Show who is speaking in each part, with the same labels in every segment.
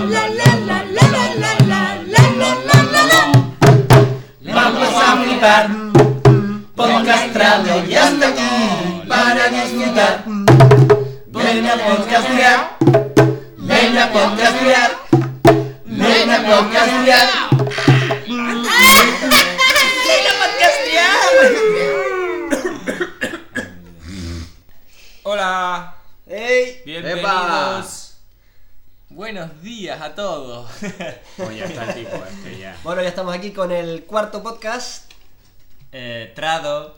Speaker 1: Vamos a flipar, podcastrado ya está aquí para disfrutar. Ven a podcastear, ven a podcastear, ven a podcastear. ¡Ven a podcastear!
Speaker 2: Hola,
Speaker 3: ¡Ey!
Speaker 2: bienvenidos.
Speaker 3: ¡Epa!
Speaker 2: Buenos días a todos.
Speaker 4: Pues ya está el tipo ya.
Speaker 3: Bueno, ya estamos aquí con el cuarto podcast.
Speaker 2: Trado.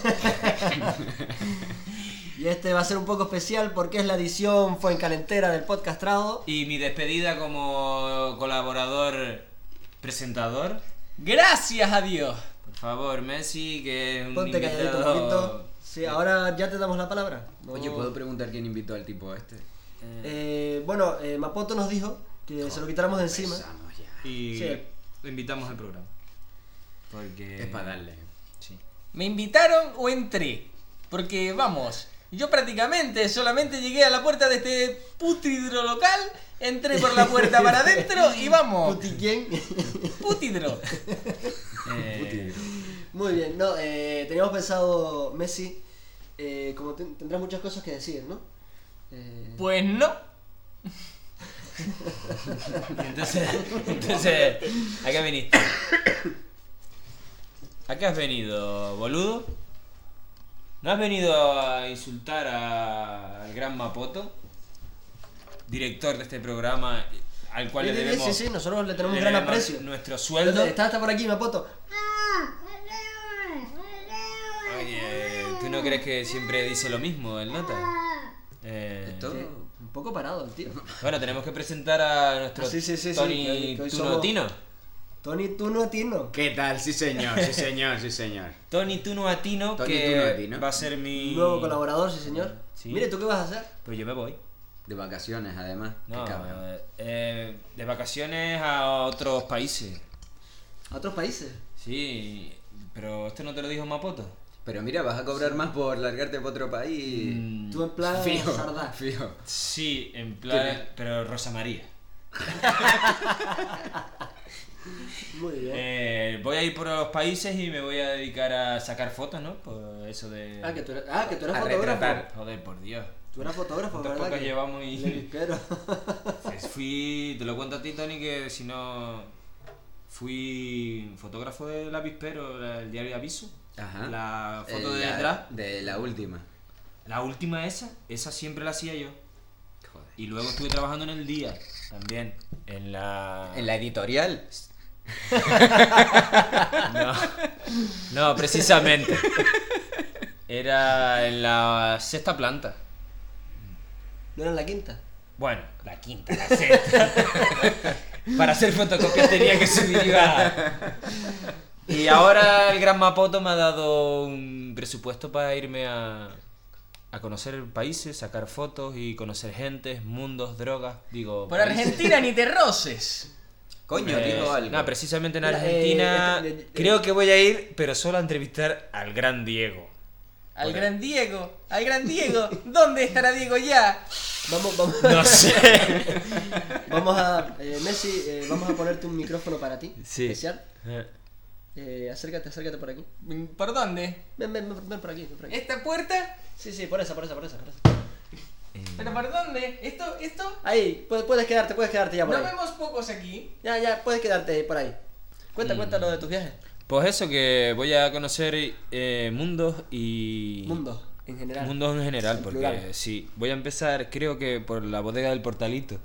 Speaker 3: Y este va a ser un poco especial porque es la edición fuencalentera del podcast Trado.
Speaker 2: Y mi despedida como colaborador presentador. Gracias a Dios. Por favor, Messi, que es un
Speaker 3: Ponte calladito un
Speaker 2: invitado...
Speaker 3: poquito. Sí, ahora ya te damos la palabra. No-
Speaker 4: Oye, ¿puedo preguntar quién invitó al tipo este?
Speaker 3: Bueno, Mapoto nos dijo que se lo quitáramos de encima.
Speaker 4: Empezamos ya.
Speaker 2: Y
Speaker 3: Sí.
Speaker 2: lo invitamos al programa. Porque...
Speaker 4: Es para darle.
Speaker 2: Sí.
Speaker 5: ¿Me invitaron o entré? Porque, vamos, yo prácticamente solamente llegué a la puerta de este putridro local, entré por la puerta para adentro y vamos,
Speaker 3: ¿Puti quién?
Speaker 5: putidro.
Speaker 3: Muy bien, no, teníamos pensado, Messi, como tendrás muchas cosas que decir, ¿no?
Speaker 5: Pues no.
Speaker 2: Entonces, ¿a qué viniste? ¿A qué has venido, boludo? ¿No has venido a insultar al gran Mapoto? Director de este programa, al cual le debemos
Speaker 3: Sí, nosotros le tenemos un
Speaker 2: le
Speaker 3: gran
Speaker 2: debemos
Speaker 3: aprecio.
Speaker 2: nuestro sueldo.
Speaker 3: Está por aquí, Mapoto.
Speaker 2: Oye, ¿tú no crees que siempre dice lo mismo el nota?
Speaker 4: Esto...
Speaker 3: Sí, un poco parado el tío.
Speaker 2: Bueno, tenemos que presentar a nuestro
Speaker 3: Sí,
Speaker 2: Tony
Speaker 3: que hoy
Speaker 2: Tuno
Speaker 3: somos-
Speaker 2: Atino.
Speaker 3: Tony Tuno Atino.
Speaker 4: ¿Qué tal? Sí señor, sí señor, sí señor.
Speaker 2: Tony Tuno Atino,
Speaker 4: Tony
Speaker 2: que
Speaker 4: Tuno Atino.
Speaker 2: va a ser mi...
Speaker 3: Nuevo colaborador, sí señor.
Speaker 2: Sí.
Speaker 3: Mire, ¿tú qué vas a hacer?
Speaker 2: Pues yo me voy.
Speaker 4: De vacaciones, además.
Speaker 2: No,
Speaker 4: Qué cabrón.
Speaker 2: de vacaciones a otros países.
Speaker 3: ¿A otros países?
Speaker 2: Sí, pero esto no te lo dijo Mapoto.
Speaker 4: Pero mira, vas a cobrar más por largarte para otro país.
Speaker 3: Tú en plan
Speaker 4: Fijo,
Speaker 3: Sardá.
Speaker 4: fijo.
Speaker 2: Sí, en plan, pero Rosa María.
Speaker 3: Muy bien.
Speaker 2: Voy a ir por los países y me voy a dedicar a sacar fotos, ¿no? Por eso de...
Speaker 3: Que tú eres
Speaker 4: A
Speaker 3: fotógrafo.
Speaker 4: retratar.
Speaker 2: Joder, por Dios.
Speaker 3: Tú eras fotógrafo,
Speaker 2: ¿Cuántos
Speaker 3: ¿verdad?
Speaker 2: podcasts
Speaker 3: Que-
Speaker 2: llevamos y-
Speaker 3: de vispero.
Speaker 2: Pues fui, te lo cuento a ti, Tony, que si no... Fui fotógrafo del avispero, el diario Aviso.
Speaker 4: Ajá.
Speaker 2: La foto de
Speaker 4: La-
Speaker 2: detrás.
Speaker 4: De la última.
Speaker 2: La última esa siempre la hacía yo.
Speaker 4: Joder.
Speaker 2: Y luego estuve trabajando en el día, también. En la...
Speaker 4: En la editorial.
Speaker 2: No, precisamente. Era en la sexta planta.
Speaker 3: ¿No era en la quinta?
Speaker 2: Bueno, la quinta, la sexta. Para hacer fotocopias tenía que subir y bajar. Y ahora el gran Mapoto me ha dado un presupuesto para irme a conocer países, sacar fotos y conocer gentes, mundos, drogas. Digo,
Speaker 5: Por
Speaker 2: países.
Speaker 5: Argentina ni te roces.
Speaker 4: Coño, digo algo.
Speaker 2: No, precisamente en
Speaker 3: Mira,
Speaker 2: Argentina creo que voy a ir, pero solo a entrevistar al gran Diego.
Speaker 5: Al gran Diego, ¿dónde estará Diego ya?
Speaker 3: Vamos,
Speaker 2: No sé.
Speaker 3: vamos a... Messi, vamos a ponerte un micrófono para ti.
Speaker 2: Sí.
Speaker 3: Especial. Acércate por aquí.
Speaker 5: ¿Por dónde?
Speaker 3: Ven por aquí, ven por aquí.
Speaker 5: ¿Esta puerta?
Speaker 3: Sí, por esa.
Speaker 5: ¿Pero por dónde? ¿Esto?
Speaker 3: Ahí, puedes quedarte ya por
Speaker 5: No
Speaker 3: ahí.
Speaker 5: vemos pocos aquí.
Speaker 3: Ya, puedes quedarte por ahí. Cuenta lo de tus viajes.
Speaker 2: Pues eso, que voy a conocer mundos y...
Speaker 3: Mundos, en general.
Speaker 2: Mundos en general,
Speaker 3: En
Speaker 2: porque
Speaker 3: plural.
Speaker 2: sí. Voy a empezar, creo que por la bodega del Portalito.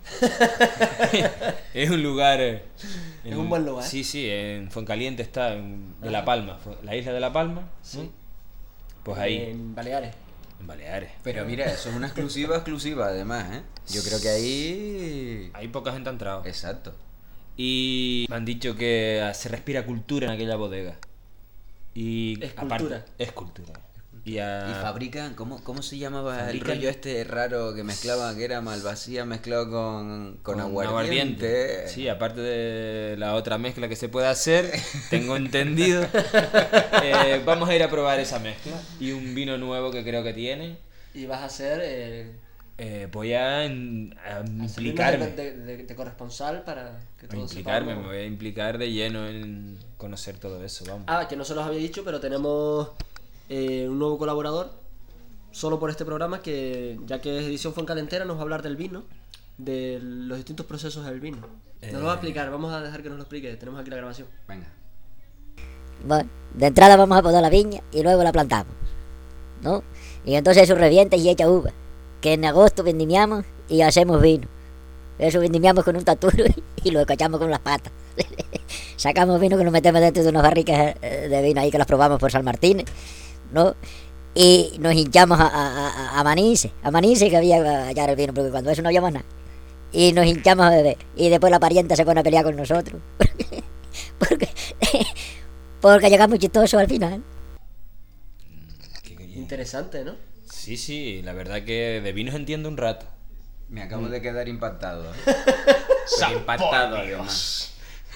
Speaker 2: Es un lugar...
Speaker 3: Es un buen lugar.
Speaker 2: Sí, en Fuencaliente está, de La Palma. La isla de La Palma. ¿no?
Speaker 3: Sí.
Speaker 2: Pues ahí,
Speaker 3: En Baleares.
Speaker 2: en Baleares.
Speaker 4: Pero mira, eso es una exclusiva además, ¿eh? Yo creo que ahí...
Speaker 2: Hay poca gente ha entrado.
Speaker 4: Exacto.
Speaker 2: Y me han dicho que se respira cultura en aquella bodega. Y
Speaker 3: Es
Speaker 2: aparte-
Speaker 3: cultura.
Speaker 2: es cultura. Y,
Speaker 4: Y fabrican, ¿cómo se llamaba el
Speaker 2: Fabrican-
Speaker 4: rollo este raro que mezclaba, que era malvasía mezclado con aguardiente?
Speaker 2: Sí, aparte de la otra mezcla que se puede hacer, tengo entendido. Vamos a ir a probar esa mezcla. Y un vino nuevo que creo que tiene.
Speaker 3: Y vas a hacer
Speaker 2: voy a implicarme.
Speaker 3: De corresponsal para que
Speaker 2: Me
Speaker 3: todos
Speaker 2: me voy a implicar de lleno en conocer todo eso, vamos.
Speaker 3: Que no se los había dicho, pero tenemos un nuevo colaborador solo por este programa que, ya que es edición Fuencalentera, nos va a hablar del vino, de los distintos procesos del vino. Nos lo va a explicar, vamos a dejar que nos lo explique, tenemos aquí la grabación.
Speaker 4: Venga.
Speaker 6: Bueno, de entrada vamos a podar la viña y luego la plantamos, ¿no? Y entonces eso revienta y echa uva, que en agosto vendimiamos y hacemos vino. Eso vendimiamos con un taturo y lo cachamos con las patas. Sacamos vino que nos metemos dentro de unas barricas de vino ahí que las probamos por San Martín, ¿no? Y nos hinchamos a Manise que había allá el vino, porque cuando eso no había más nada. Y nos hinchamos a beber. Y después la parienta se pone a pelear con nosotros. Porque llegamos chistosos al final.
Speaker 3: Interesante, ¿no?
Speaker 2: Sí, la verdad que de vinos entiendo un rato.
Speaker 4: Me acabo de quedar impactado. Pero impactado, además.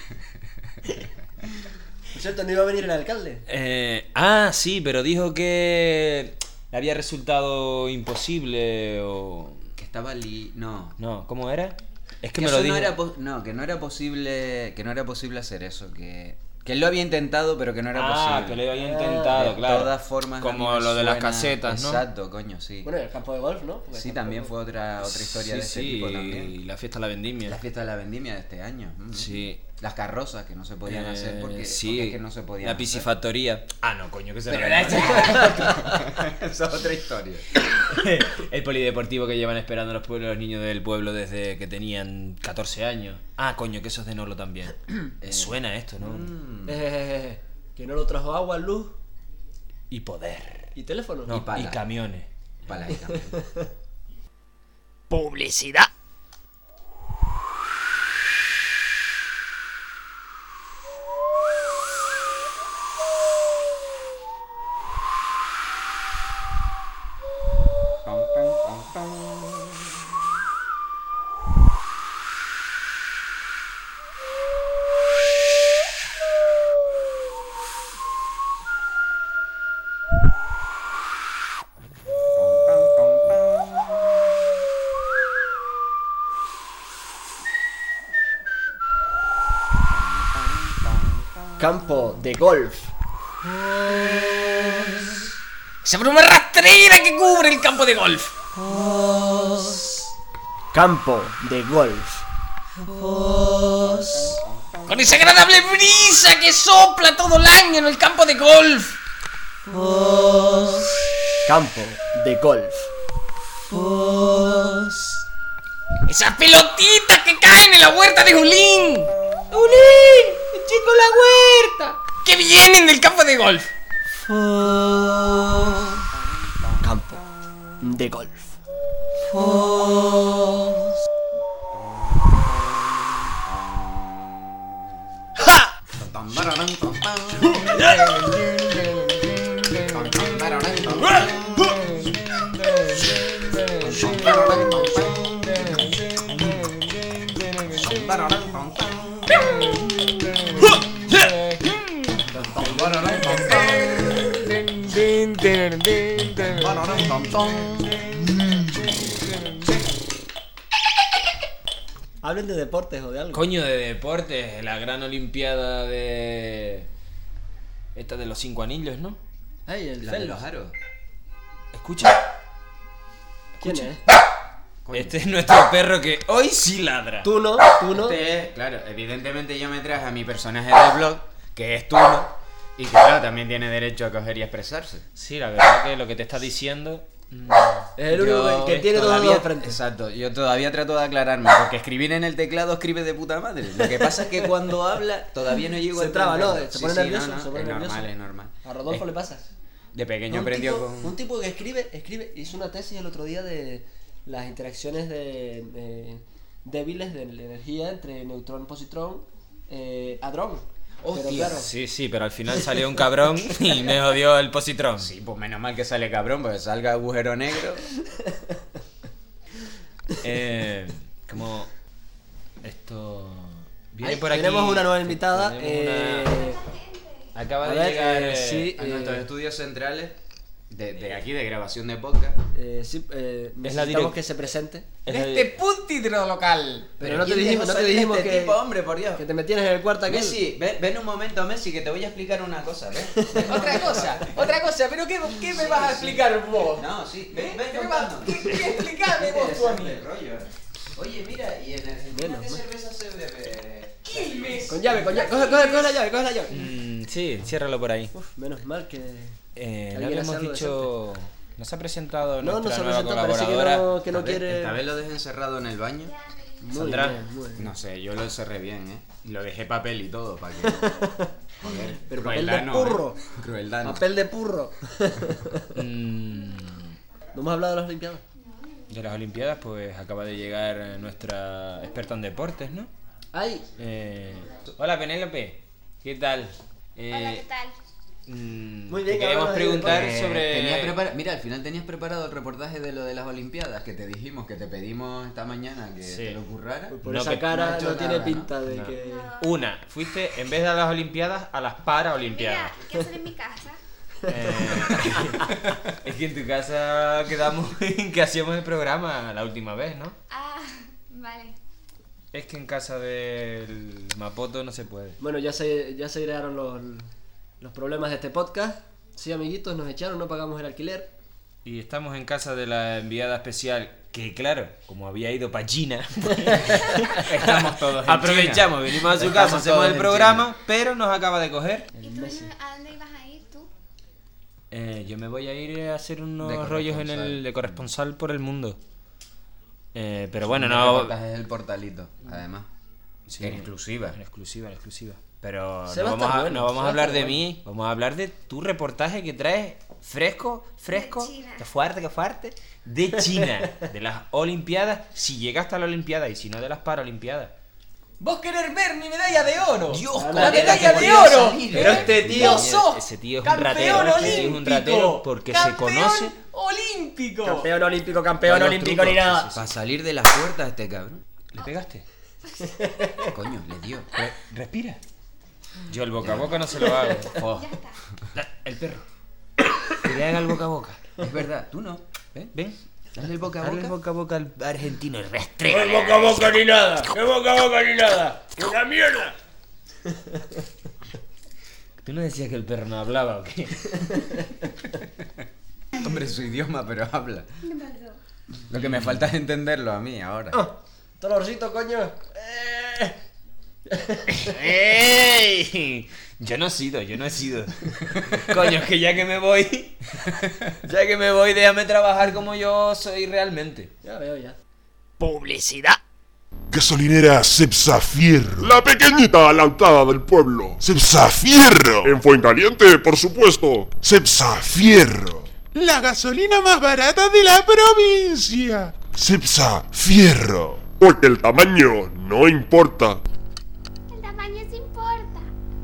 Speaker 3: Por cierto, ¿no iba a venir el alcalde?
Speaker 2: Sí, pero dijo que le había resultado imposible o...
Speaker 4: Que estaba
Speaker 2: No, ¿cómo era? Es que
Speaker 4: que
Speaker 2: me lo dijo.
Speaker 4: que no era posible hacer eso, que él lo había intentado, pero que no era posible.
Speaker 2: Que lo había intentado,
Speaker 4: De
Speaker 2: claro.
Speaker 4: todas formas,
Speaker 2: como
Speaker 4: a mí me
Speaker 2: lo de las
Speaker 4: suena-
Speaker 2: casetas, ¿no?
Speaker 4: Exacto, coño, sí.
Speaker 3: Bueno, el campo de golf, ¿no? Porque
Speaker 4: Sí,
Speaker 3: el campo
Speaker 4: también
Speaker 3: de
Speaker 4: fue
Speaker 3: golf.
Speaker 4: otra historia de ese tipo también.
Speaker 2: Y la fiesta de la vendimia.
Speaker 4: La fiesta de la vendimia de este año.
Speaker 2: Sí.
Speaker 4: Las carrozas que no se podían hacer porque es que no se podían
Speaker 2: La
Speaker 4: hacer.
Speaker 2: piscifactoría. No, coño, que se
Speaker 4: Pero
Speaker 2: la
Speaker 4: esa es otra historia.
Speaker 2: El polideportivo que llevan esperando los niños del pueblo desde que tenían 14 años. Coño, que eso es de Nolo también. Suena esto, ¿no?
Speaker 3: Que no lo trajo agua, luz
Speaker 2: Y poder.
Speaker 3: y teléfono.
Speaker 2: No,
Speaker 4: pala.
Speaker 2: y camiones.
Speaker 4: Palaica.
Speaker 6: Publicidad.
Speaker 3: Campo de golf.
Speaker 5: Esa bruma rastrera que cubre el campo de golf.
Speaker 3: Campo de golf.
Speaker 5: Con esa agradable brisa que sopla todo el año en el campo de golf.
Speaker 3: Campo de golf.
Speaker 5: Esas pelotitas que caen en la huerta de Julín. ¡Julín! ¡El chico en la huerta! Que vienen del campo de golf.
Speaker 3: Campo de golf. Hablen de deportes o de algo.
Speaker 2: Coño, de deportes, la gran olimpiada de... Esta de los 5 anillos, ¿no?
Speaker 3: Ay, el
Speaker 4: La de
Speaker 3: Phelps.
Speaker 4: los aros.
Speaker 2: Escucha.
Speaker 3: ¿Quién es?
Speaker 2: Este es nuestro perro que hoy sí ladra.
Speaker 3: Tú no.
Speaker 4: Claro, evidentemente yo me traje a mi personaje del blog, que es Tuno, y que claro, también tiene derecho a coger y expresarse.
Speaker 2: Sí, la verdad que lo que te está diciendo...
Speaker 3: Es el único que tiene todo
Speaker 4: todavía,
Speaker 3: de frente.
Speaker 4: Exacto, yo todavía trato de aclararme, porque escribir en el teclado escribe de puta madre. Lo que pasa es que cuando habla todavía no llego
Speaker 3: Se
Speaker 4: a
Speaker 3: traba, ¿no?
Speaker 4: entenderlo.
Speaker 3: Se pone nervioso,
Speaker 4: no,
Speaker 3: se pone
Speaker 4: es
Speaker 3: nervioso.
Speaker 4: normal, es normal.
Speaker 3: A Rodolfo le pasa.
Speaker 4: De pequeño
Speaker 3: un
Speaker 4: aprendió
Speaker 3: tipo,
Speaker 4: con...
Speaker 3: un tipo que escribe, hizo una tesis el otro día de las interacciones de débiles de la energía entre neutrón y positrón, hadrón. Pero
Speaker 4: Hostia,
Speaker 3: claro,
Speaker 2: Sí, pero al final salió un cabrón y me odió el positrón.
Speaker 4: Sí, pues menos mal que sale cabrón, porque salga agujero negro.
Speaker 2: Como... Esto... Viene
Speaker 3: ahí
Speaker 2: por aquí...
Speaker 3: tenemos una nueva invitada.
Speaker 2: Tenemos Acaba
Speaker 3: a
Speaker 2: de
Speaker 3: ver,
Speaker 2: llegar...
Speaker 3: sí.
Speaker 4: A nuestros estudios centrales de aquí, de grabación de podcast.
Speaker 3: Sí,
Speaker 2: direc-
Speaker 3: necesitamos que se presente.
Speaker 2: Es la
Speaker 5: Este puntidro local.
Speaker 3: Pero no te
Speaker 4: ¿quién
Speaker 3: dijimos,
Speaker 4: dejó
Speaker 3: no te
Speaker 4: salir
Speaker 3: dijimos
Speaker 4: este
Speaker 3: que,
Speaker 4: tipo, hombre, por Dios.
Speaker 3: que te metieras en el cuarto aquel.
Speaker 4: Messi, ven un momento, Messi, que te voy a explicar una cosa, ¿ves?
Speaker 5: Otra cosa, pero ¿qué me vas a explicar vos?
Speaker 4: No, sí,
Speaker 5: ¿Eh?
Speaker 4: ven
Speaker 5: ¿Qué me vas
Speaker 4: contando.
Speaker 5: qué explicarme vos tú a mí?
Speaker 4: Este rollo. Oye, mira, y en Argentina,
Speaker 3: Menos
Speaker 4: ¿qué
Speaker 3: mal.
Speaker 4: cerveza se bebe?
Speaker 5: Quilmes.
Speaker 3: Con llave. Coge la llave, coge la llave.
Speaker 2: Sí, ciérralo por ahí.
Speaker 3: Uf, menos mal que...
Speaker 2: No
Speaker 3: alguien
Speaker 2: le hemos
Speaker 3: hace algo
Speaker 2: dicho... Nos ha presentado
Speaker 3: No, no
Speaker 2: nuestra
Speaker 3: se
Speaker 2: nueva
Speaker 3: presentó, parece
Speaker 2: colaboradora.
Speaker 3: que no
Speaker 4: Esta vez-
Speaker 3: quiere...
Speaker 4: Esta vez lo dejé encerrado en el baño.
Speaker 3: Muy
Speaker 2: Sandra.
Speaker 3: bien, muy bien.
Speaker 4: No sé, yo lo encerré bien, ¿eh? Y lo dejé papel y todo, para que... Joder,
Speaker 3: Pero papel
Speaker 4: crueldad
Speaker 3: de
Speaker 4: no,
Speaker 3: purro.
Speaker 4: Crueldad no.
Speaker 3: Papel de purro.
Speaker 2: Mm,
Speaker 3: ¿No hemos hablado de las Olimpiadas?
Speaker 2: de las Olimpiadas, pues acaba de llegar nuestra experta en deportes, ¿no?
Speaker 3: ¡Ay!
Speaker 2: Hola, Penélope. ¿Qué tal?
Speaker 7: Hola, ¿qué tal?
Speaker 3: Muy bien,
Speaker 2: queremos
Speaker 3: háblanos de
Speaker 2: preguntar
Speaker 3: deportes.
Speaker 2: sobre...
Speaker 4: Mira, al final tenías preparado el reportaje de lo de las Olimpiadas que te dijimos, que te pedimos esta mañana que
Speaker 2: Sí.
Speaker 4: te lo currara.
Speaker 3: Pues por
Speaker 2: No,
Speaker 3: esa
Speaker 2: que-
Speaker 4: no
Speaker 3: cara
Speaker 4: ha
Speaker 3: no,
Speaker 4: hecho
Speaker 3: tiene
Speaker 4: nada,
Speaker 3: pinta de
Speaker 2: No.
Speaker 3: que...
Speaker 2: Una, fuiste en vez de a las Olimpiadas, a las Paraolimpiadas.
Speaker 7: Mira, ¿qué hacer en mi casa?
Speaker 2: Es que en tu casa quedamos en que hacíamos el programa la última vez, ¿no?
Speaker 7: Ah, vale.
Speaker 2: Es que en casa del Mapoto no se puede.
Speaker 3: Bueno, ya se crearon los problemas de este podcast. Sí, amiguitos, nos echaron, no pagamos el alquiler.
Speaker 2: Y estamos en casa de la enviada especial, que claro, como había ido para China,
Speaker 4: Estamos todos en
Speaker 2: aprovechamos, venimos a su
Speaker 4: Estamos
Speaker 2: casa, hacemos
Speaker 4: todos
Speaker 2: el
Speaker 4: en
Speaker 2: programa, pero nos acaba de coger.
Speaker 7: ¿Y tú a dónde ibas a ir tú?
Speaker 2: Yo me voy a ir a hacer unos
Speaker 4: De
Speaker 2: rollos
Speaker 4: corresponsal.
Speaker 2: de corresponsal por el mundo. Pero bueno,
Speaker 4: El
Speaker 2: no...
Speaker 4: reportaje es el portalito, además.
Speaker 2: Sí,
Speaker 4: En exclusiva.
Speaker 2: En exclusiva, en exclusiva. Pero
Speaker 3: Se
Speaker 2: no
Speaker 3: va a
Speaker 2: vamos,
Speaker 3: estar
Speaker 2: a,
Speaker 3: bueno,
Speaker 2: no vamos
Speaker 3: se va
Speaker 2: a
Speaker 3: a
Speaker 2: hablar
Speaker 3: estar
Speaker 2: de mí, vamos a hablar de tu reportaje que traes fresco,
Speaker 7: De China.
Speaker 2: qué fuerte, de China, de las Olimpiadas, si llega hasta la Olimpiada y si no de las Paralimpiadas.
Speaker 5: ¿Vos querés ver mi medalla de oro?
Speaker 2: Dios,
Speaker 5: ¡La
Speaker 2: colega,
Speaker 5: medalla
Speaker 2: que
Speaker 5: de
Speaker 2: podía
Speaker 5: oro!
Speaker 2: salir,
Speaker 3: Pero este tío-
Speaker 5: Vos sos
Speaker 2: ese tío es un
Speaker 5: campeón
Speaker 2: ratero, ese tío es un
Speaker 5: olímpico.
Speaker 2: ratero porque se
Speaker 5: Campeón
Speaker 2: conoce.
Speaker 5: olímpico.
Speaker 3: Campeón olímpico
Speaker 2: Todos los
Speaker 3: ni
Speaker 2: trucos.
Speaker 3: nada.
Speaker 4: Para salir de las puertas este cabrón.
Speaker 2: ¿Le pegaste?
Speaker 4: Coño, le dio.
Speaker 2: Respira. Yo el boca a boca no se lo hago. Oh.
Speaker 7: Ya está.
Speaker 2: El perro. Que le haga el boca a boca.
Speaker 4: Es verdad, tú no. ¿Ven?
Speaker 2: Ven.
Speaker 4: Dale el boca a
Speaker 2: Dale el
Speaker 4: boca.
Speaker 2: boca a boca al argentino y
Speaker 3: ¡Qué
Speaker 2: restrégale.
Speaker 3: boca a boca ni nada! ¡Qué boca a boca ni nada! ¡Una mierda!
Speaker 2: ¿Tú no decías que el perro no hablaba o qué?
Speaker 4: Hombre, su idioma, pero habla.
Speaker 7: ¿Qué pasó?
Speaker 4: Lo que me falta es entenderlo a mí ahora.
Speaker 3: ¡Dolorcito, coño!
Speaker 2: ¡Ey! Yo no he sido. Coño, es que ya que me voy, déjame trabajar como yo soy realmente.
Speaker 3: Ya veo, ya.
Speaker 6: Publicidad.
Speaker 8: Gasolinera Cepsa Fierro. La pequeñita alantada del pueblo. Cepsa Fierro. En Fuencaliente, por supuesto. Cepsa Fierro. La gasolina más barata de la provincia. Cepsa Fierro. Porque el tamaño no importa.
Speaker 7: El tamaño sí importa.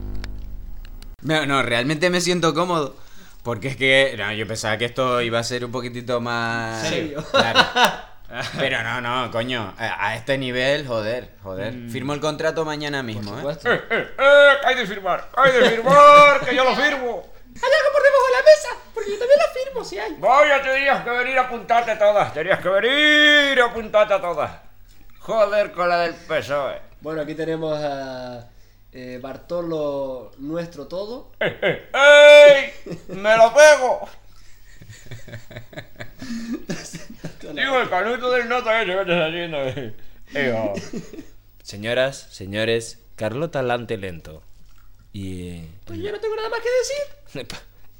Speaker 4: No, realmente me siento cómodo. Porque es que. No, yo pensaba que esto iba a ser un poquitito más.
Speaker 3: Serio.
Speaker 4: Claro. Pero no, coño. A este nivel, joder. Firmo el contrato mañana mismo, ¿eh?
Speaker 3: Supuesto.
Speaker 2: Hay de firmar, que yo lo firmo.
Speaker 5: Hay algo por debajo de la mesa, porque yo también la firmo si hay.
Speaker 2: Vaya, tenías que venir a apuntarte todas, a todas. Joder con la del PSOE.
Speaker 3: Bueno, aquí tenemos a Bartolo Nuestro Todo.
Speaker 2: ¡Ey! ¡Me lo pego! Digo, el canuto del nota ese que estás haciendo. Señoras, señores, Carlota Lante Lento. Y...
Speaker 3: Pues yo no tengo nada más que decir.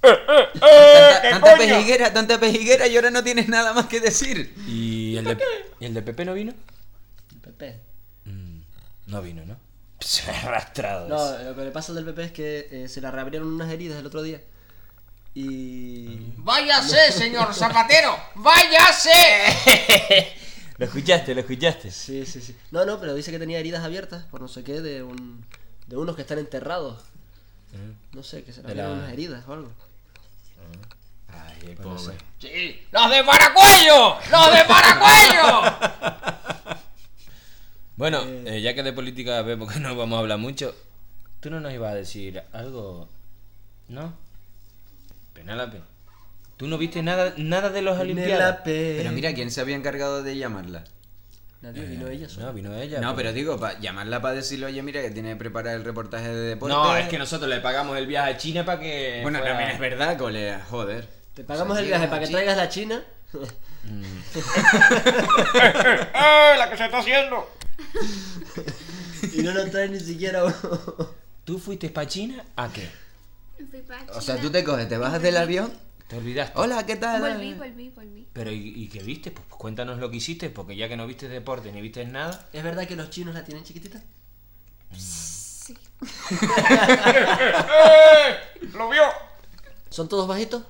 Speaker 4: Tanta pejiguera y ahora no tienes nada más que decir.
Speaker 2: ¿Y el de Pepe no vino?
Speaker 3: Pepe.
Speaker 2: No vino, ¿no? Se me ha arrastrado.
Speaker 3: No, lo que le pasa al del Pepe es que se le reabrieron unas heridas el otro día. Y...
Speaker 5: ¡Váyase, señor Zapatero! ¡Váyase!
Speaker 2: ¿Lo escuchaste?
Speaker 3: Sí. No, pero dice que tenía heridas abiertas por no sé qué de unos que están enterrados. No sé, que se le
Speaker 2: De
Speaker 3: abrieron
Speaker 2: la-
Speaker 3: unas heridas o algo.
Speaker 2: Ay, el
Speaker 3: Pues no
Speaker 2: pobre.
Speaker 3: sé.
Speaker 5: ¡Sí! ¡Los de Paracuello! ¡Los de Paracuello!
Speaker 2: Bueno, ya que de política vemos que no vamos a hablar mucho, ¿tú no nos ibas a decir algo? ¿No? Penélope. ¿Tú no viste nada de los Olimpiadas?
Speaker 3: Penélope.
Speaker 4: Pero mira, ¿quién se había encargado de llamarla?
Speaker 3: Nadie, vino ella sola.
Speaker 2: No, vino ella.
Speaker 4: No, pero digo, llamarla para decirle, oye, mira, que tiene que preparar el reportaje de deporte.
Speaker 2: No, es que nosotros le pagamos el viaje a China para que.
Speaker 4: Bueno,
Speaker 2: fuera-
Speaker 4: también es verdad, colega, joder.
Speaker 3: Te pagamos
Speaker 4: O sea,
Speaker 3: el viaje
Speaker 4: llegas
Speaker 3: para que
Speaker 4: allí-
Speaker 3: traigas la China.
Speaker 2: ¡La que se está haciendo!
Speaker 3: Y no nos traes ni siquiera uno.
Speaker 2: ¿Tú fuiste para China? ¿A qué?
Speaker 7: Fui pa'
Speaker 4: O sea,
Speaker 7: China.
Speaker 4: tú te coges, te bajas del avión.
Speaker 2: ¿Te olvidaste?
Speaker 4: Hola, ¿qué tal?
Speaker 7: Volví.
Speaker 2: Pero ¿y qué viste? Pues cuéntanos lo que hiciste, porque ya que no viste deporte ni viste nada.
Speaker 3: ¿Es verdad que los chinos la tienen chiquitita?
Speaker 7: Sí.
Speaker 2: ¡Lo vio!
Speaker 3: ¿Son todos bajitos?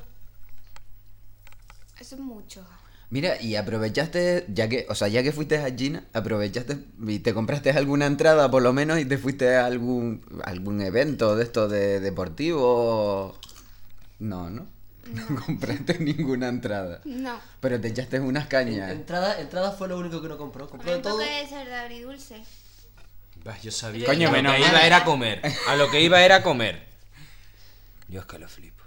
Speaker 7: Eso es mucho.
Speaker 4: Mira, y aprovechaste, ya que fuiste a China, aprovechaste y te compraste alguna entrada por lo menos y te fuiste a algún evento de esto de deportivo. No compraste ninguna entrada.
Speaker 7: No.
Speaker 4: Pero te echaste unas cañas.
Speaker 3: Entrada fue lo único que no compró. Compró de
Speaker 7: Un
Speaker 3: todo.
Speaker 7: poco de cerdo agridulce.
Speaker 2: Yo sabía
Speaker 4: Coño,
Speaker 2: que a lo
Speaker 4: menos
Speaker 2: que
Speaker 4: mal.
Speaker 2: iba era comer. A lo que iba era comer. Yo es que lo flipo.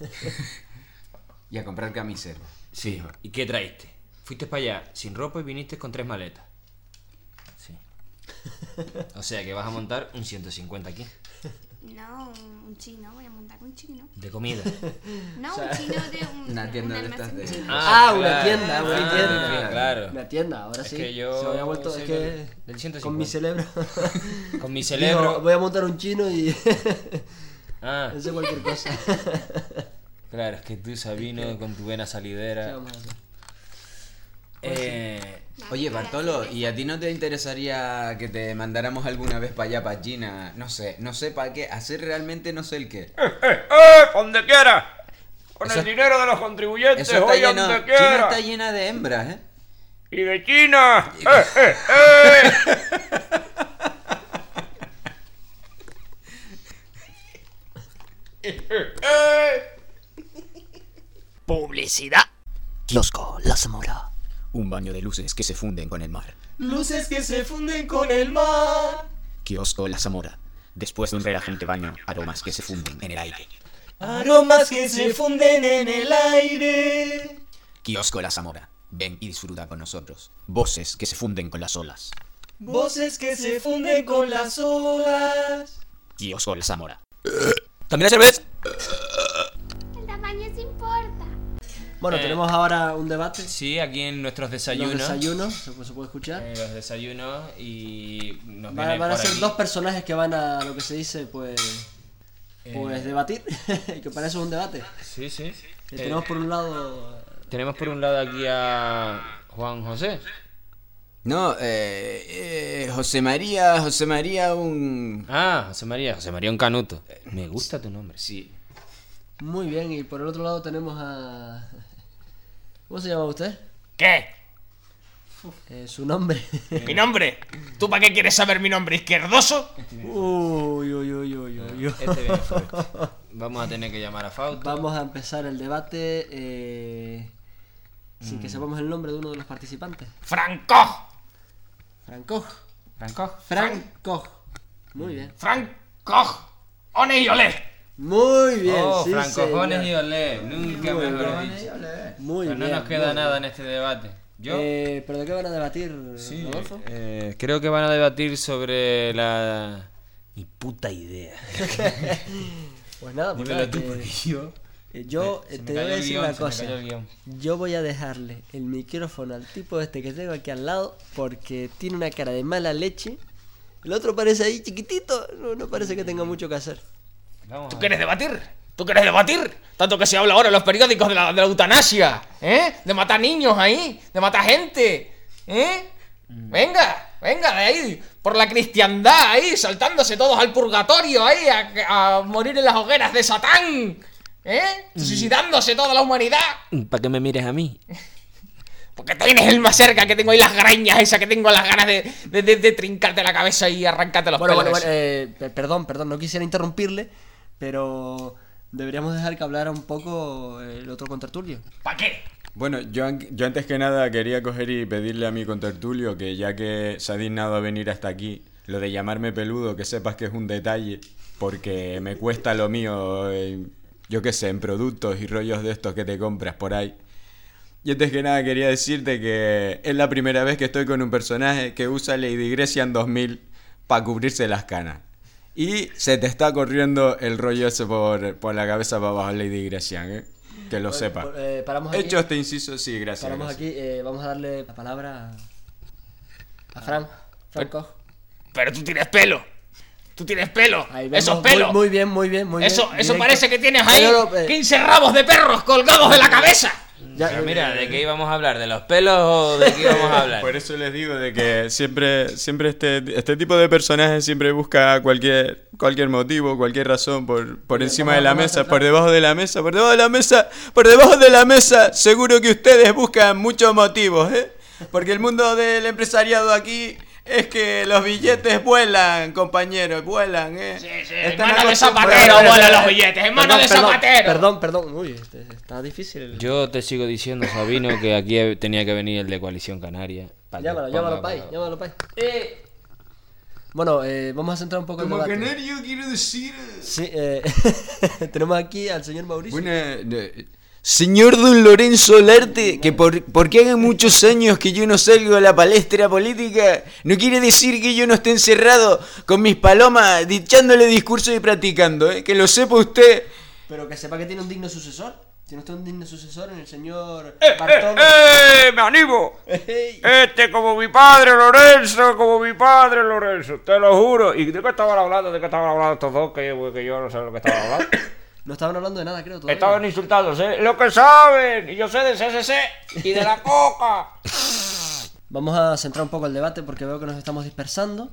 Speaker 4: Y a comprar camisetas.
Speaker 2: Sí. ¿Y qué traíste? Fuiste para allá sin ropa y viniste con 3 maletas. Sí. O sea que vas a montar un 150 aquí.
Speaker 7: No, un chino. Voy a montar un chino.
Speaker 2: De comida.
Speaker 7: No, un chino de
Speaker 4: Una tienda de
Speaker 7: almacén
Speaker 4: estas de-
Speaker 7: chino.
Speaker 3: Una tienda, una tienda.
Speaker 2: sí, claro.
Speaker 3: Una tienda, ahora
Speaker 2: Es
Speaker 3: sí.
Speaker 2: que yo
Speaker 3: Se me había vuelto,
Speaker 2: soy
Speaker 3: es que
Speaker 2: del 150.
Speaker 3: con mi cerebro.
Speaker 2: Con mi
Speaker 3: Digo,
Speaker 2: celebro.
Speaker 3: voy a montar un chino y
Speaker 2: Ah,
Speaker 3: hace cualquier cosa.
Speaker 2: claro, es que tú, Sabino, con tu vena
Speaker 3: ¿Qué
Speaker 2: salidera.
Speaker 3: vamos a hacer?
Speaker 4: Oye, Bartolo, ¿y a ti no te interesaría que te mandáramos alguna vez para allá, para China? No sé para qué, hacer realmente no sé el qué.
Speaker 2: ¡Donde quiera! Con
Speaker 4: Eso-
Speaker 2: el dinero de los contribuyentes,
Speaker 4: Eso está
Speaker 2: voy
Speaker 4: lleno,
Speaker 2: donde
Speaker 4: China
Speaker 2: quiera.
Speaker 4: está llena de hembras, ¿eh?
Speaker 2: ¡Y de China!
Speaker 9: Publicidad. Kiosco La Zamora.
Speaker 10: Un baño de luces que se funden con el mar.
Speaker 1: Luces que se funden con el mar.
Speaker 10: Kiosco La Zamora. Después de un relajante baño, aromas que se funden en el aire.
Speaker 1: Aromas que se funden en el aire.
Speaker 10: Kiosco La Zamora. Ven y disfruta con nosotros. Voces que se funden con las olas.
Speaker 1: Voces que se funden con las olas.
Speaker 10: Kiosco La Zamora. ¿También hay cerveza?
Speaker 7: El tamaño se importa.
Speaker 3: Bueno, tenemos ahora un debate.
Speaker 2: Sí, aquí en nuestros desayunos.
Speaker 3: Los desayunos, se puede escuchar.
Speaker 2: Los desayunos y nos
Speaker 3: Van
Speaker 2: vienen
Speaker 3: a
Speaker 2: por
Speaker 3: ser
Speaker 2: aquí.
Speaker 3: dos personajes que van a lo que se dice, pues debatir. Que para eso es un debate.
Speaker 2: Sí, sí.
Speaker 3: Tenemos por un lado.
Speaker 2: Tenemos por un lado aquí a Juan José.
Speaker 4: No, José María un...
Speaker 2: Ah, José María un canuto. Me gusta tu nombre.
Speaker 4: Sí.
Speaker 3: Muy bien, y por el otro lado tenemos a. ¿Cómo se llama usted?
Speaker 5: ¿Qué?
Speaker 3: Su nombre.
Speaker 5: ¿Mi nombre? ¿Tú para qué quieres saber mi nombre? ¿Izquierdoso?
Speaker 3: Uy, uy, uy, uy, uy.
Speaker 2: Este viene fuerte. Vamos a tener que llamar a Fausto.
Speaker 3: Vamos a empezar el debate sin que sepamos el nombre de uno de los participantes.
Speaker 5: ¡Franco!
Speaker 3: Franco.
Speaker 2: Franco.
Speaker 3: Muy bien.
Speaker 5: ¡Franco! ¡One y olé!
Speaker 3: Muy bien,
Speaker 2: Oh,
Speaker 3: sí,
Speaker 2: francojones
Speaker 3: señor.
Speaker 2: y olé. Nunca
Speaker 3: Muy
Speaker 2: mejor
Speaker 3: bien.
Speaker 2: dicho.
Speaker 3: Muy
Speaker 2: Pero no
Speaker 3: bien,
Speaker 2: nos queda
Speaker 3: muy
Speaker 2: nada
Speaker 3: bien.
Speaker 2: en este debate. Yo
Speaker 3: ¿Pero de qué van a debatir,
Speaker 2: sí,
Speaker 3: Rodolfo?
Speaker 2: creo que van a debatir sobre la... Mi puta idea.
Speaker 3: Pues nada, pues
Speaker 2: Dímelo
Speaker 3: nada,
Speaker 2: tú,
Speaker 3: que-
Speaker 2: porque yo...
Speaker 3: yo
Speaker 2: se me
Speaker 3: te
Speaker 2: cayó
Speaker 3: voy a
Speaker 2: el
Speaker 3: decir
Speaker 2: guión,
Speaker 3: una
Speaker 2: se me
Speaker 3: cosa.
Speaker 2: cayó el guión.
Speaker 3: Yo voy a dejarle el micrófono al tipo este que tengo aquí al lado porque tiene una cara de mala leche. El otro parece ahí chiquitito, no parece que tenga mucho que hacer.
Speaker 2: Vamos
Speaker 5: ¿Tú
Speaker 2: a ver.
Speaker 5: quieres debatir? ¿Tú quieres debatir? Tanto que se habla ahora en los periódicos de la eutanasia, ¿eh? De matar niños ahí, de matar gente, ¿eh? Venga, venga de ahí, por la cristiandad ahí, saltándose todos al purgatorio ahí, a morir en las hogueras de Satán, ¿eh? Suicidándose toda la humanidad.
Speaker 2: ¿Para qué me mires a mí?
Speaker 5: Porque tienes el más cerca, que tengo ahí las greñas esas, que tengo las ganas de trincarte la cabeza y arrancarte los
Speaker 3: Bueno,
Speaker 5: pelos.
Speaker 3: perdón, no quisiera interrumpirle, pero deberíamos dejar que hablara un poco el otro contertulio.
Speaker 5: ¿Para qué?
Speaker 4: Bueno, yo antes que nada quería coger y pedirle a mi contertulio que ya que se ha dignado a venir hasta aquí, lo de llamarme peludo, que sepas que es un detalle, porque me cuesta lo mío
Speaker 11: yo qué sé, en productos y rollos de estos que te compras por ahí. Y antes que nada quería decirte que es la primera vez que estoy con un personaje que usa Lady Grecian 2000 para cubrirse las canas. Y se te está corriendo el rollo ese por la cabeza para abajo, Lady Grecian, ¿eh? Que lo sepa.
Speaker 3: Paramos aquí.
Speaker 11: Hecho este inciso, sí, gracias.
Speaker 3: Paramos
Speaker 11: gracias.
Speaker 3: aquí, vamos a darle la palabra a Fran. Fran Koch.
Speaker 5: Pero tú tienes pelo. Tú tienes pelo.
Speaker 3: Ahí vemos,
Speaker 5: Eso es pelo.
Speaker 3: Muy bien.
Speaker 5: Eso
Speaker 3: Directo.
Speaker 5: parece que tienes ahí
Speaker 3: No, no,
Speaker 5: 15 rabos de perros colgados de la cabeza.
Speaker 3: Ya,
Speaker 2: Pero mira, ¿de qué íbamos a hablar? ¿De los pelos o de qué íbamos a hablar?
Speaker 11: Por eso les digo de que siempre este tipo de personajes siempre busca cualquier motivo, cualquier razón por encima de la mesa, por debajo de la mesa, por debajo de la mesa, seguro que ustedes buscan muchos motivos, ¿eh? Porque el mundo del empresariado aquí es que los billetes vuelan, compañeros, vuelan, ¿eh?
Speaker 5: Sí,
Speaker 11: Están
Speaker 5: en mano de
Speaker 11: acostumbrados-
Speaker 5: zapatero vuelan los billetes, en mano de zapatero.
Speaker 3: Perdón. Uy, está difícil.
Speaker 2: Yo te sigo diciendo, Sabino, que aquí tenía que venir el de Coalición Canaria.
Speaker 3: Llámalo, Pai. Bueno, vamos a centrar un poco el
Speaker 11: Como
Speaker 3: debate.
Speaker 11: canario quiero decir...
Speaker 3: Sí, tenemos aquí al señor Mauricio.
Speaker 11: Señor Don Lorenzo Olarte, que porque hagan muchos años que yo no salgo a la palestra política, no quiere decir que yo no esté encerrado con mis palomas echándole discurso y practicando, ¿eh? Que lo sepa usted.
Speaker 3: Pero que sepa que tiene un digno sucesor. Tiene usted un digno sucesor en el señor Bartolo.
Speaker 5: ¡Me animo! Como mi padre Lorenzo, te lo juro. ¿Y de qué estaban hablando? Estos dos? Que yo no sé lo que estaban hablando.
Speaker 3: No estaban hablando de nada, creo. Todavía.
Speaker 5: Estaban insultándose. Lo que saben. Y yo sé del CSC y de la coca.
Speaker 3: Vamos a centrar un poco el debate porque veo que nos estamos dispersando.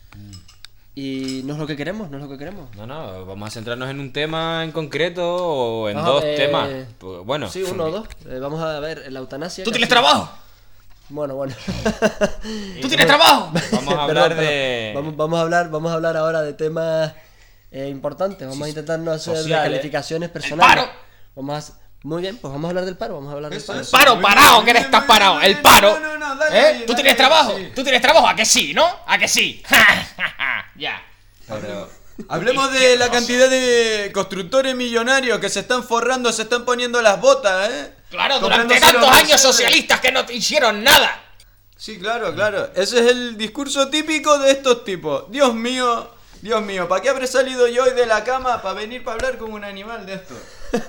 Speaker 3: Y no es lo que queremos,
Speaker 2: No, vamos a centrarnos en un tema en concreto o en
Speaker 3: Ajá,
Speaker 2: dos temas. Pues, bueno,
Speaker 3: Sí, uno o dos. Vamos a ver la eutanasia.
Speaker 5: ¿Tú tienes trabajo?
Speaker 3: Bueno.
Speaker 5: ¿Tú tienes trabajo?
Speaker 2: Vamos a hablar de...
Speaker 3: Vamos a hablar ahora de temas importantes. Vamos a intentar no hacer
Speaker 2: Sociales.
Speaker 3: calificaciones personales.
Speaker 5: paro.
Speaker 3: Muy bien, pues vamos a hablar del paro.
Speaker 5: Paro, parado, que estás parado. El paro.
Speaker 11: dale,
Speaker 5: ¿Tú
Speaker 11: dale,
Speaker 5: tienes trabajo?
Speaker 11: sí.
Speaker 5: ¿Tú tienes trabajo? ¿A que sí, no? ¿A que sí? Ya.
Speaker 2: Pero...
Speaker 11: Hablemos de la cantidad de constructores millonarios que se están forrando, se están poniendo las botas, ¿eh?
Speaker 5: Claro,
Speaker 11: Comprándose
Speaker 5: durante tantos
Speaker 11: los
Speaker 5: años
Speaker 11: Mercedes.
Speaker 5: socialistas que no te hicieron nada.
Speaker 11: Sí, claro. Ese es el discurso típico de estos tipos. Dios mío, ¿para qué habré salido yo hoy de la cama para venir para hablar con un animal de esto?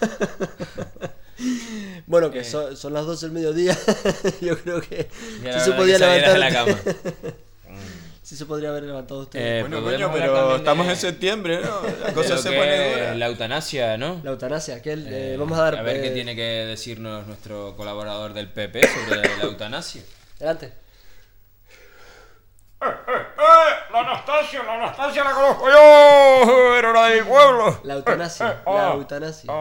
Speaker 3: Bueno, que son las 12 del mediodía. Yo creo que
Speaker 2: Ya
Speaker 3: sí
Speaker 2: era
Speaker 3: se
Speaker 2: hora
Speaker 3: podía
Speaker 2: que salieras
Speaker 3: levantar.
Speaker 2: de la cama.
Speaker 3: Sí se podría haber levantado usted.
Speaker 11: Bueno,
Speaker 2: podemos
Speaker 11: coño,
Speaker 2: hablar
Speaker 11: pero
Speaker 2: también
Speaker 11: estamos
Speaker 2: de-
Speaker 11: en septiembre, ¿no? La
Speaker 2: de
Speaker 11: cosa
Speaker 2: lo
Speaker 11: se
Speaker 2: que
Speaker 11: pone
Speaker 2: es
Speaker 11: dura.
Speaker 2: la eutanasia, ¿no?
Speaker 3: La eutanasia, vamos a dar.
Speaker 2: A ver qué tiene que decirnos nuestro colaborador del PP sobre la eutanasia.
Speaker 3: Adelante.
Speaker 5: La Anastasia la conozco yo. Era la de mi pueblo.
Speaker 3: La eutanasia. La eutanasia.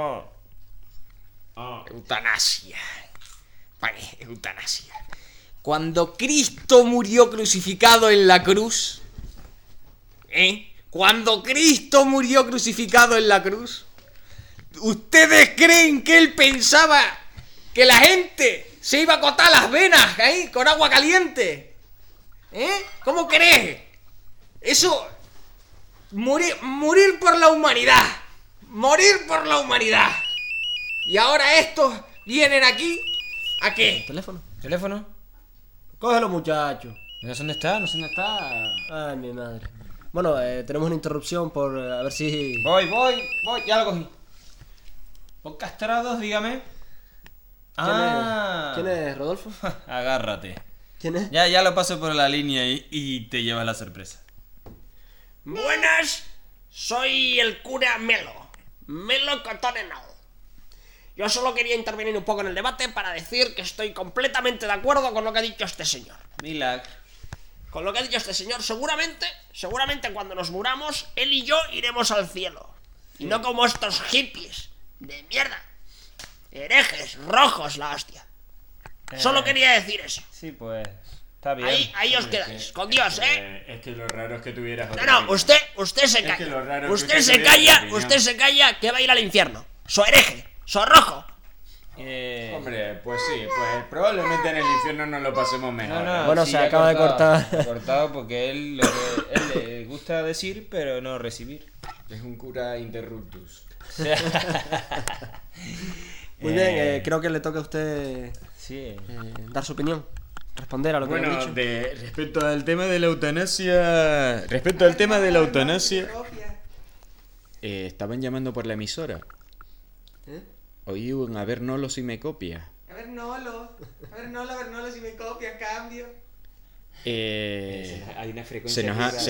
Speaker 5: Eutanasia. Vale, eutanasia. Cuando Cristo murió crucificado en la cruz, Cuando Cristo murió crucificado en la cruz, ¿ustedes creen que él pensaba que la gente se iba a cortar las venas ahí con agua caliente? ¿Cómo crees? Eso... Morir por la humanidad. Morir por la humanidad. Y ahora estos vienen aquí. ¿A qué?
Speaker 2: ¿Teléfono?
Speaker 3: Cógelo, muchacho.
Speaker 2: No sé dónde está,
Speaker 3: Ay, mi madre. Bueno, tenemos una interrupción por a ver si...
Speaker 2: Voy, ya lo cogí. Podcastrados, dígame.
Speaker 3: ¿Quién es Rodolfo?
Speaker 2: Agárrate.
Speaker 3: ¿Quién es?
Speaker 2: Ya lo paso por la línea y te llevas la sorpresa.
Speaker 12: Buenas, soy el cura Melo Cotonenal. Yo solo quería intervenir un poco en el debate para decir que estoy completamente de acuerdo con lo que ha dicho este señor.
Speaker 2: Milagro.
Speaker 12: Con lo que ha dicho este señor, seguramente cuando nos muramos, él y yo iremos al cielo. Y no como estos hippies de mierda. Herejes, rojos, la hostia. Solo quería decir eso.
Speaker 2: Sí, pues... Está bien.
Speaker 12: Ahí os quedáis, con Dios,
Speaker 11: Es que lo raro es que tuvieras otra
Speaker 12: No,
Speaker 11: opinión.
Speaker 12: usted se
Speaker 11: Es
Speaker 12: calla.
Speaker 11: que lo raro es
Speaker 12: Usted
Speaker 11: que
Speaker 12: se
Speaker 11: tuvieras
Speaker 12: calla,
Speaker 11: opinión.
Speaker 12: usted se calla, que va a ir al infierno. So hereje, so rojo.
Speaker 11: Hombre, pues sí, pues probablemente en el infierno no lo pasemos mejor.
Speaker 2: No,
Speaker 3: Bueno,
Speaker 2: sí,
Speaker 3: se
Speaker 2: ha
Speaker 3: acaba de cortar.
Speaker 2: Ha cortado porque él le gusta decir, pero no recibir.
Speaker 11: Es un cura interruptus.
Speaker 3: Muy bien, creo que le toca a usted
Speaker 2: Sí.
Speaker 3: dar su opinión, responder a lo que le han
Speaker 11: Bueno,
Speaker 3: dicho.
Speaker 11: respecto al tema de la eutanasia... estaban llamando por la emisora.
Speaker 3: ¿Eh?
Speaker 11: Oí un a ver Nolo si me copia.
Speaker 5: A ver, Nolo, si me copias, cambio.
Speaker 2: Hay una frecuencia.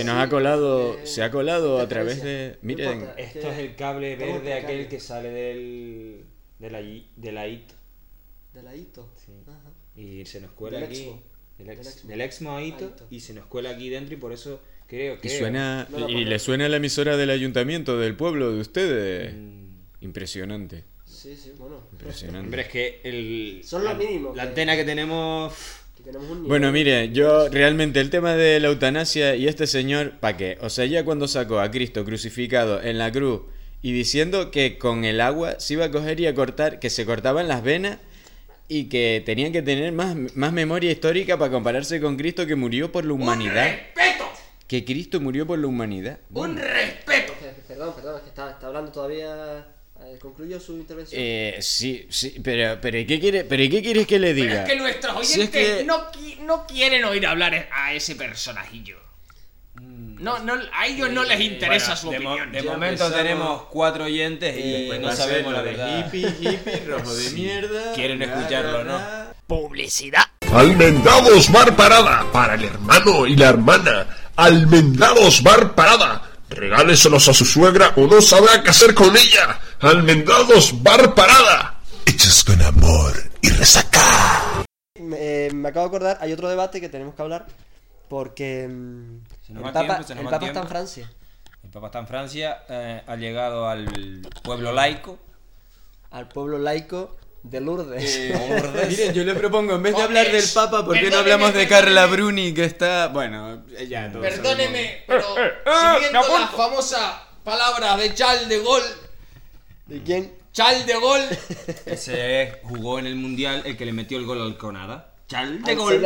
Speaker 11: Se ha colado a través de... Miren,
Speaker 2: Esto es el cable verde aquel que sale de la IT.
Speaker 3: De la Ito.
Speaker 2: Sí.
Speaker 3: Ajá.
Speaker 2: Y se nos cuela
Speaker 3: Del
Speaker 2: aquí.
Speaker 3: Exmo.
Speaker 2: Del Exmo a Ito,
Speaker 3: Ito.
Speaker 2: y se nos cuela aquí dentro y por eso creo.
Speaker 11: y le suena la emisora del ayuntamiento del pueblo de ustedes. Impresionante.
Speaker 3: Sí, bueno.
Speaker 11: Impresionante.
Speaker 2: Hombre, es que
Speaker 3: Son lo mínimo.
Speaker 2: la antena que tenemos.
Speaker 3: Que tenemos un nivel.
Speaker 11: Bueno, mire, yo realmente el tema de la eutanasia y este señor, ¿para qué? O sea, ya cuando sacó a Cristo crucificado en la cruz y diciendo que con el agua se iba a coger y a cortar, que se cortaban las venas y que tenían que tener más memoria histórica para compararse con Cristo que murió por la humanidad.
Speaker 5: ¡Un respeto!
Speaker 11: Que Cristo murió por la humanidad.
Speaker 5: ¡Un respeto!
Speaker 3: Perdón, es que está hablando todavía. ¿Concluyó su intervención?
Speaker 11: Sí, pero ¿y qué quieres que le diga?
Speaker 5: Pero es que nuestros oyentes
Speaker 11: Si es que-
Speaker 5: no quieren oír hablar a ese personajillo. No, a ellos no les interesa su opinión.
Speaker 2: De momento tenemos 4 oyentes y no sabemos la verdad.
Speaker 11: Hippie, rojo de mierda.
Speaker 2: Quieren escucharlo, ¿no?
Speaker 9: Publicidad.
Speaker 8: Almendrados Bar Parada, para el hermano y la hermana. Almendrados Bar Parada. Regáleselos a su suegra o no sabrá qué hacer con ella. Almendrados Bar Parada. Hechos con amor y resaca.
Speaker 3: Me acabo de acordar, hay otro debate que tenemos que hablar. Porque el Papa está en Francia.
Speaker 2: El Papa está en Francia, ha llegado al pueblo laico.
Speaker 3: Al pueblo laico de Lourdes.
Speaker 11: Miren, yo le propongo, en vez de hablar del Papa, ¿por qué no hablamos de Carla Bruni, que está... Bueno, ya todos
Speaker 5: Perdóneme, pero siguiendo las famosas palabras de Charles de Gaulle.
Speaker 3: ¿De quién?
Speaker 5: Charles de Gaulle.
Speaker 2: Ese jugó en el Mundial el que le metió el gol al Conada. Charles de Gaulle.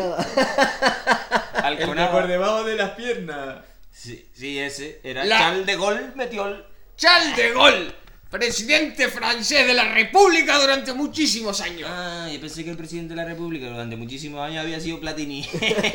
Speaker 2: Al
Speaker 11: El de por debajo de las piernas.
Speaker 2: Sí, ese. Era Charles de Gaulle metió el...
Speaker 5: Charles de Gaulle, presidente francés de la República durante muchísimos años.
Speaker 2: Ah, yo pensé que el presidente de la República durante muchísimos años había sido Platini.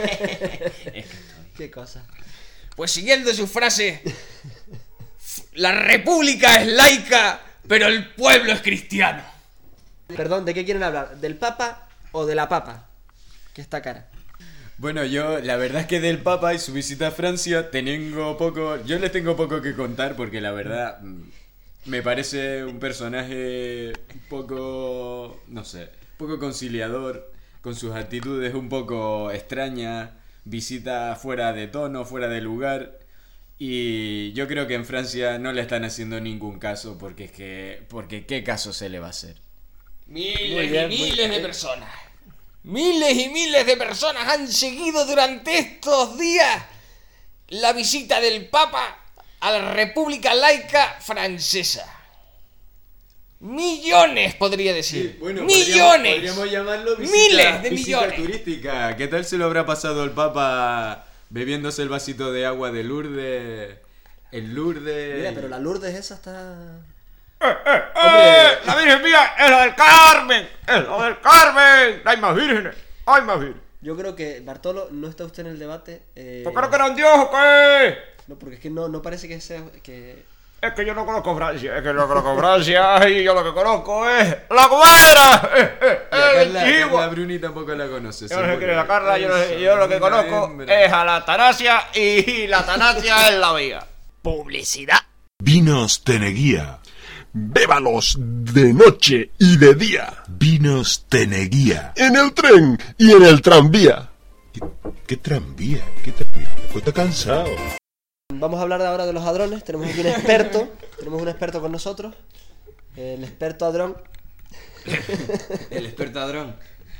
Speaker 3: Qué cosa.
Speaker 5: Pues siguiendo su frase, la República es laica, pero el pueblo es cristiano.
Speaker 3: Perdón, ¿de qué quieren hablar? ¿Del Papa o de la Papa? Que está cara.
Speaker 11: Bueno, yo, la verdad es que del Papa y su visita a Francia, yo les tengo poco que contar porque la verdad me parece un personaje un poco, no sé, poco conciliador, con sus actitudes un poco extrañas, visita fuera de tono, fuera de lugar, y yo creo que en Francia no le están haciendo ningún caso porque ¿qué caso se le va a hacer?
Speaker 5: Miles de personas. Miles y miles de personas han seguido durante estos días la visita del Papa a la República Laica Francesa. Millones, podría decir.
Speaker 11: Sí, bueno,
Speaker 5: millones.
Speaker 11: Podríamos llamarlo
Speaker 5: miles de
Speaker 11: visita
Speaker 5: millones.
Speaker 11: turística. ¿Qué tal se lo habrá pasado el Papa bebiéndose el vasito de agua de Lourdes? El Lourdes.
Speaker 3: Mira, pero la Lourdes esa está...
Speaker 5: ¡La Virgen mía es la del Carmen! ¡Es la del Carmen! ¡Hay más vírgenes! ¡Hay más vírgenes!
Speaker 3: Yo creo que, Bartolo, no está usted en el debate.
Speaker 5: ¿Por qué no que era un dios o qué?
Speaker 3: No, porque es que no parece que sea... que...
Speaker 5: Es que yo no conozco Francia, y yo lo que conozco es la cubera.
Speaker 11: Carla Bruni tampoco la conoce.
Speaker 5: Yo no sé quién es la Carla, yo lo que conozco es a la Atanasia y la Atanasia es la vía.
Speaker 9: Publicidad.
Speaker 8: Vinos Teneguía. Bébalos de noche y de día. Vinos Teneguía. En el tren y en el tranvía. ¿Qué tranvía? ¿Qué tranvía? Pues está cansado.
Speaker 3: Vamos a hablar ahora de los hadrones. Tenemos aquí un experto. Tenemos un experto con nosotros. El experto hadrón.
Speaker 2: El experto hadrón.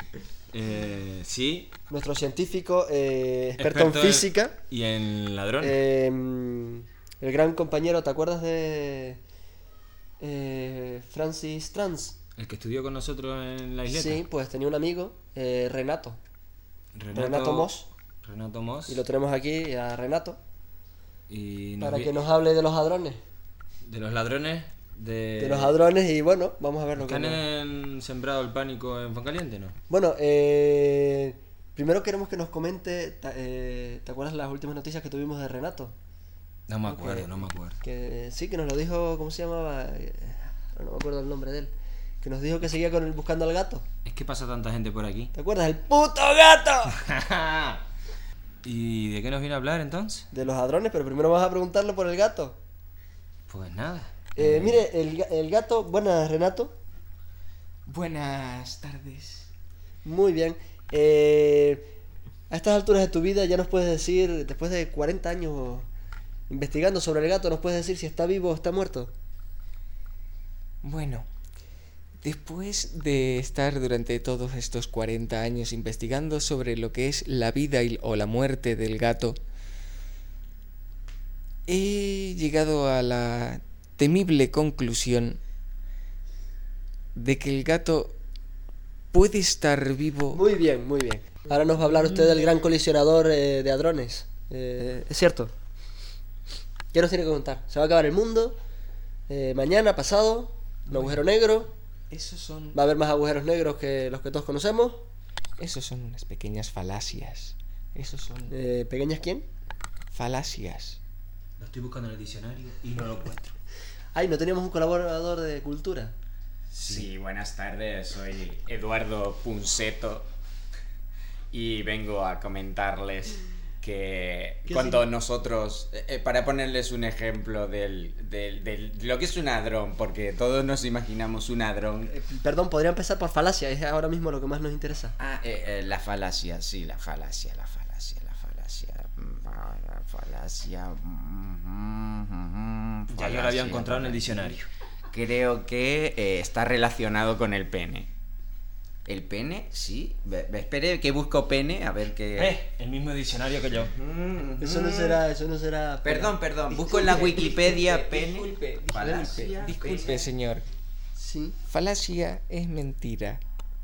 Speaker 2: Sí.
Speaker 3: Nuestro científico, experto en física.
Speaker 2: Y en ladrón.
Speaker 3: El gran compañero, ¿te acuerdas de Francis Trans?
Speaker 2: El que estudió con nosotros en la isleta.
Speaker 3: Sí, pues tenía un amigo, Renato Moss.
Speaker 2: Renato Moss.
Speaker 3: Y lo tenemos aquí a Renato.
Speaker 2: Y
Speaker 3: para que nos hable de los hadrones.
Speaker 2: De los ladrones
Speaker 3: de los ladrones y bueno, vamos a ver lo
Speaker 2: que han sembrado el pánico en Fuencaliente, ¿no?
Speaker 3: Bueno, primero queremos que nos comente, ¿te acuerdas las últimas noticias que tuvimos de Renato?
Speaker 2: No me acuerdo.
Speaker 3: Que sí, que nos lo dijo, ¿cómo se llamaba? No me acuerdo el nombre de él. Que nos dijo que seguía buscando al gato.
Speaker 2: Es que pasa tanta gente por aquí.
Speaker 3: ¿Te acuerdas? ¡El puto gato!
Speaker 2: ¿Y de qué nos viene a hablar entonces?
Speaker 3: De los ladrones, pero primero vas a preguntarle por el gato.
Speaker 2: Pues nada.
Speaker 3: Mire, el gato... Buenas, Renato.
Speaker 5: Buenas tardes.
Speaker 3: Muy bien. A estas alturas de tu vida ya nos puedes decir, después de 40 años investigando sobre el gato, nos puedes decir si está vivo o está muerto.
Speaker 5: Bueno, después de estar durante todos estos 40 años investigando sobre lo que es la vida o la muerte del gato, he llegado a la temible conclusión de que el gato puede estar vivo.
Speaker 3: Muy bien, muy bien. Ahora nos va a hablar usted del gran colisionador de hadrones. ¿Es cierto? ¿Qué nos tiene que contar? ¿Se va a acabar el mundo? ¿Mañana, pasado? ¿Un agujero negro?
Speaker 5: Esos son...
Speaker 3: ¿Va a haber más agujeros negros que los que todos conocemos?
Speaker 5: Esos son unas pequeñas falacias. Esos son...
Speaker 3: ¿Pequeñas quién?
Speaker 5: Falacias.
Speaker 2: Lo estoy buscando en el diccionario y no lo encuentro.
Speaker 3: Ay, ¿no teníamos un colaborador de cultura?
Speaker 10: Sí, buenas tardes, soy Eduardo Punseto y vengo a comentarles que cuando nosotros, para ponerles un ejemplo de lo que es un hadrón, porque todos nos imaginamos un hadrón.
Speaker 3: Perdón, podría empezar por falacia, es ahora mismo lo que más nos interesa.
Speaker 4: La falacia, sí, la falacia.
Speaker 2: Ya yo lo había encontrado en el diccionario.
Speaker 4: Creo que está relacionado con el pene. ¿El pene? Sí. Espere que busco pene, a ver qué...
Speaker 2: el mismo diccionario que yo.
Speaker 3: Eso no será...
Speaker 4: Perdón. Busco en la Wikipedia pene.
Speaker 5: Disculpe, señor.
Speaker 3: Sí.
Speaker 5: Falacia es mentira.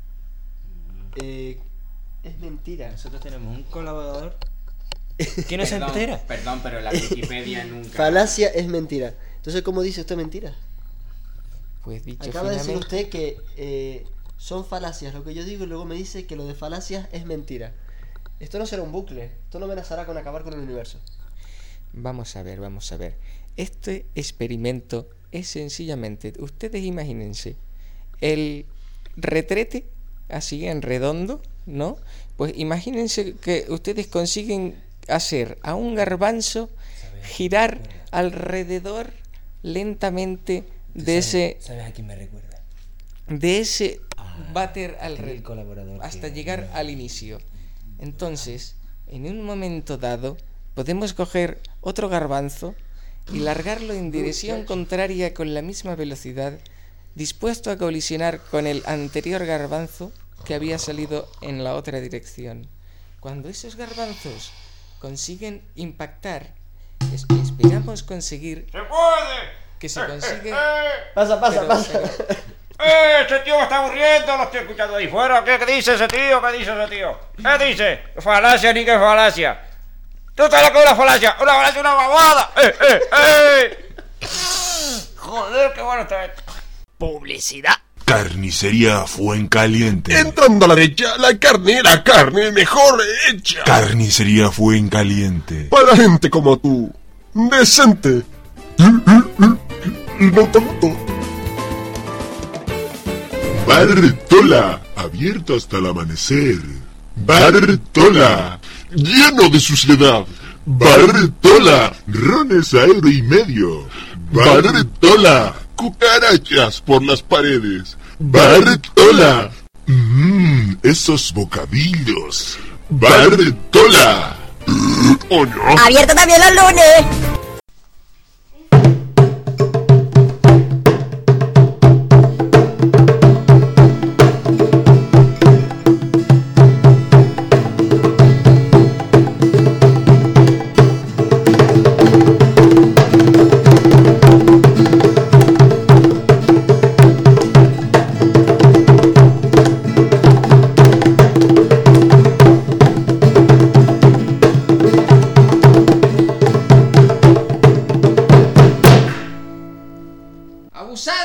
Speaker 3: Es mentira.
Speaker 2: Nosotros tenemos un colaborador que no se entera.
Speaker 10: Perdón, pero la Wikipedia nunca...
Speaker 3: Falacia es mentira. Entonces, ¿cómo dice usted mentira?
Speaker 5: Pues dicho
Speaker 3: acaba de decir
Speaker 5: finamente...
Speaker 3: usted que son falacias lo que yo digo y luego me dice que lo de falacias es mentira. Esto no será un bucle. Esto no amenazará con acabar con el universo.
Speaker 5: Vamos a ver. Este experimento es sencillamente... Ustedes imagínense el retrete así en redondo, ¿no? Pues imagínense que ustedes consiguen hacer a un garbanzo girar alrededor lentamente de ese...
Speaker 2: ¿Sabes a quién me recuerda?
Speaker 5: De ese váter alrededor
Speaker 2: colaborador
Speaker 5: hasta llegar al inicio. Entonces, en un momento dado, podemos coger otro garbanzo y largarlo en dirección contraria con la misma velocidad, dispuesto a colisionar con el anterior garbanzo que había salido en la otra dirección. Cuando esos garbanzos consiguen impactar, esperamos conseguir...
Speaker 12: ¡Se puede!
Speaker 5: Que se consigue...
Speaker 3: Pasa.
Speaker 12: Ese tío me está aburriendo, lo estoy escuchando ahí fuera. ¿Qué dice ese tío? ¿Qué dice? Falacia ni que falacia. ¿Tú sabes lo que es una falacia? Una falacia, una babada. Joder, qué bueno está esto.
Speaker 9: Publicidad.
Speaker 8: Carnicería Fuencaliente.
Speaker 13: Entrando a la derecha, la carne mejor hecha.
Speaker 8: Carnicería Fuencaliente.
Speaker 13: Para gente como tú, decente. Y no tanto. Bartola, abierto hasta el amanecer. Bartola, lleno de suciedad. Bartola, rones a €1.50. Bartola, cucarachas por las paredes. Bartola, esos bocadillos. Bartola. ¿O no?
Speaker 6: Abierto también los lunes.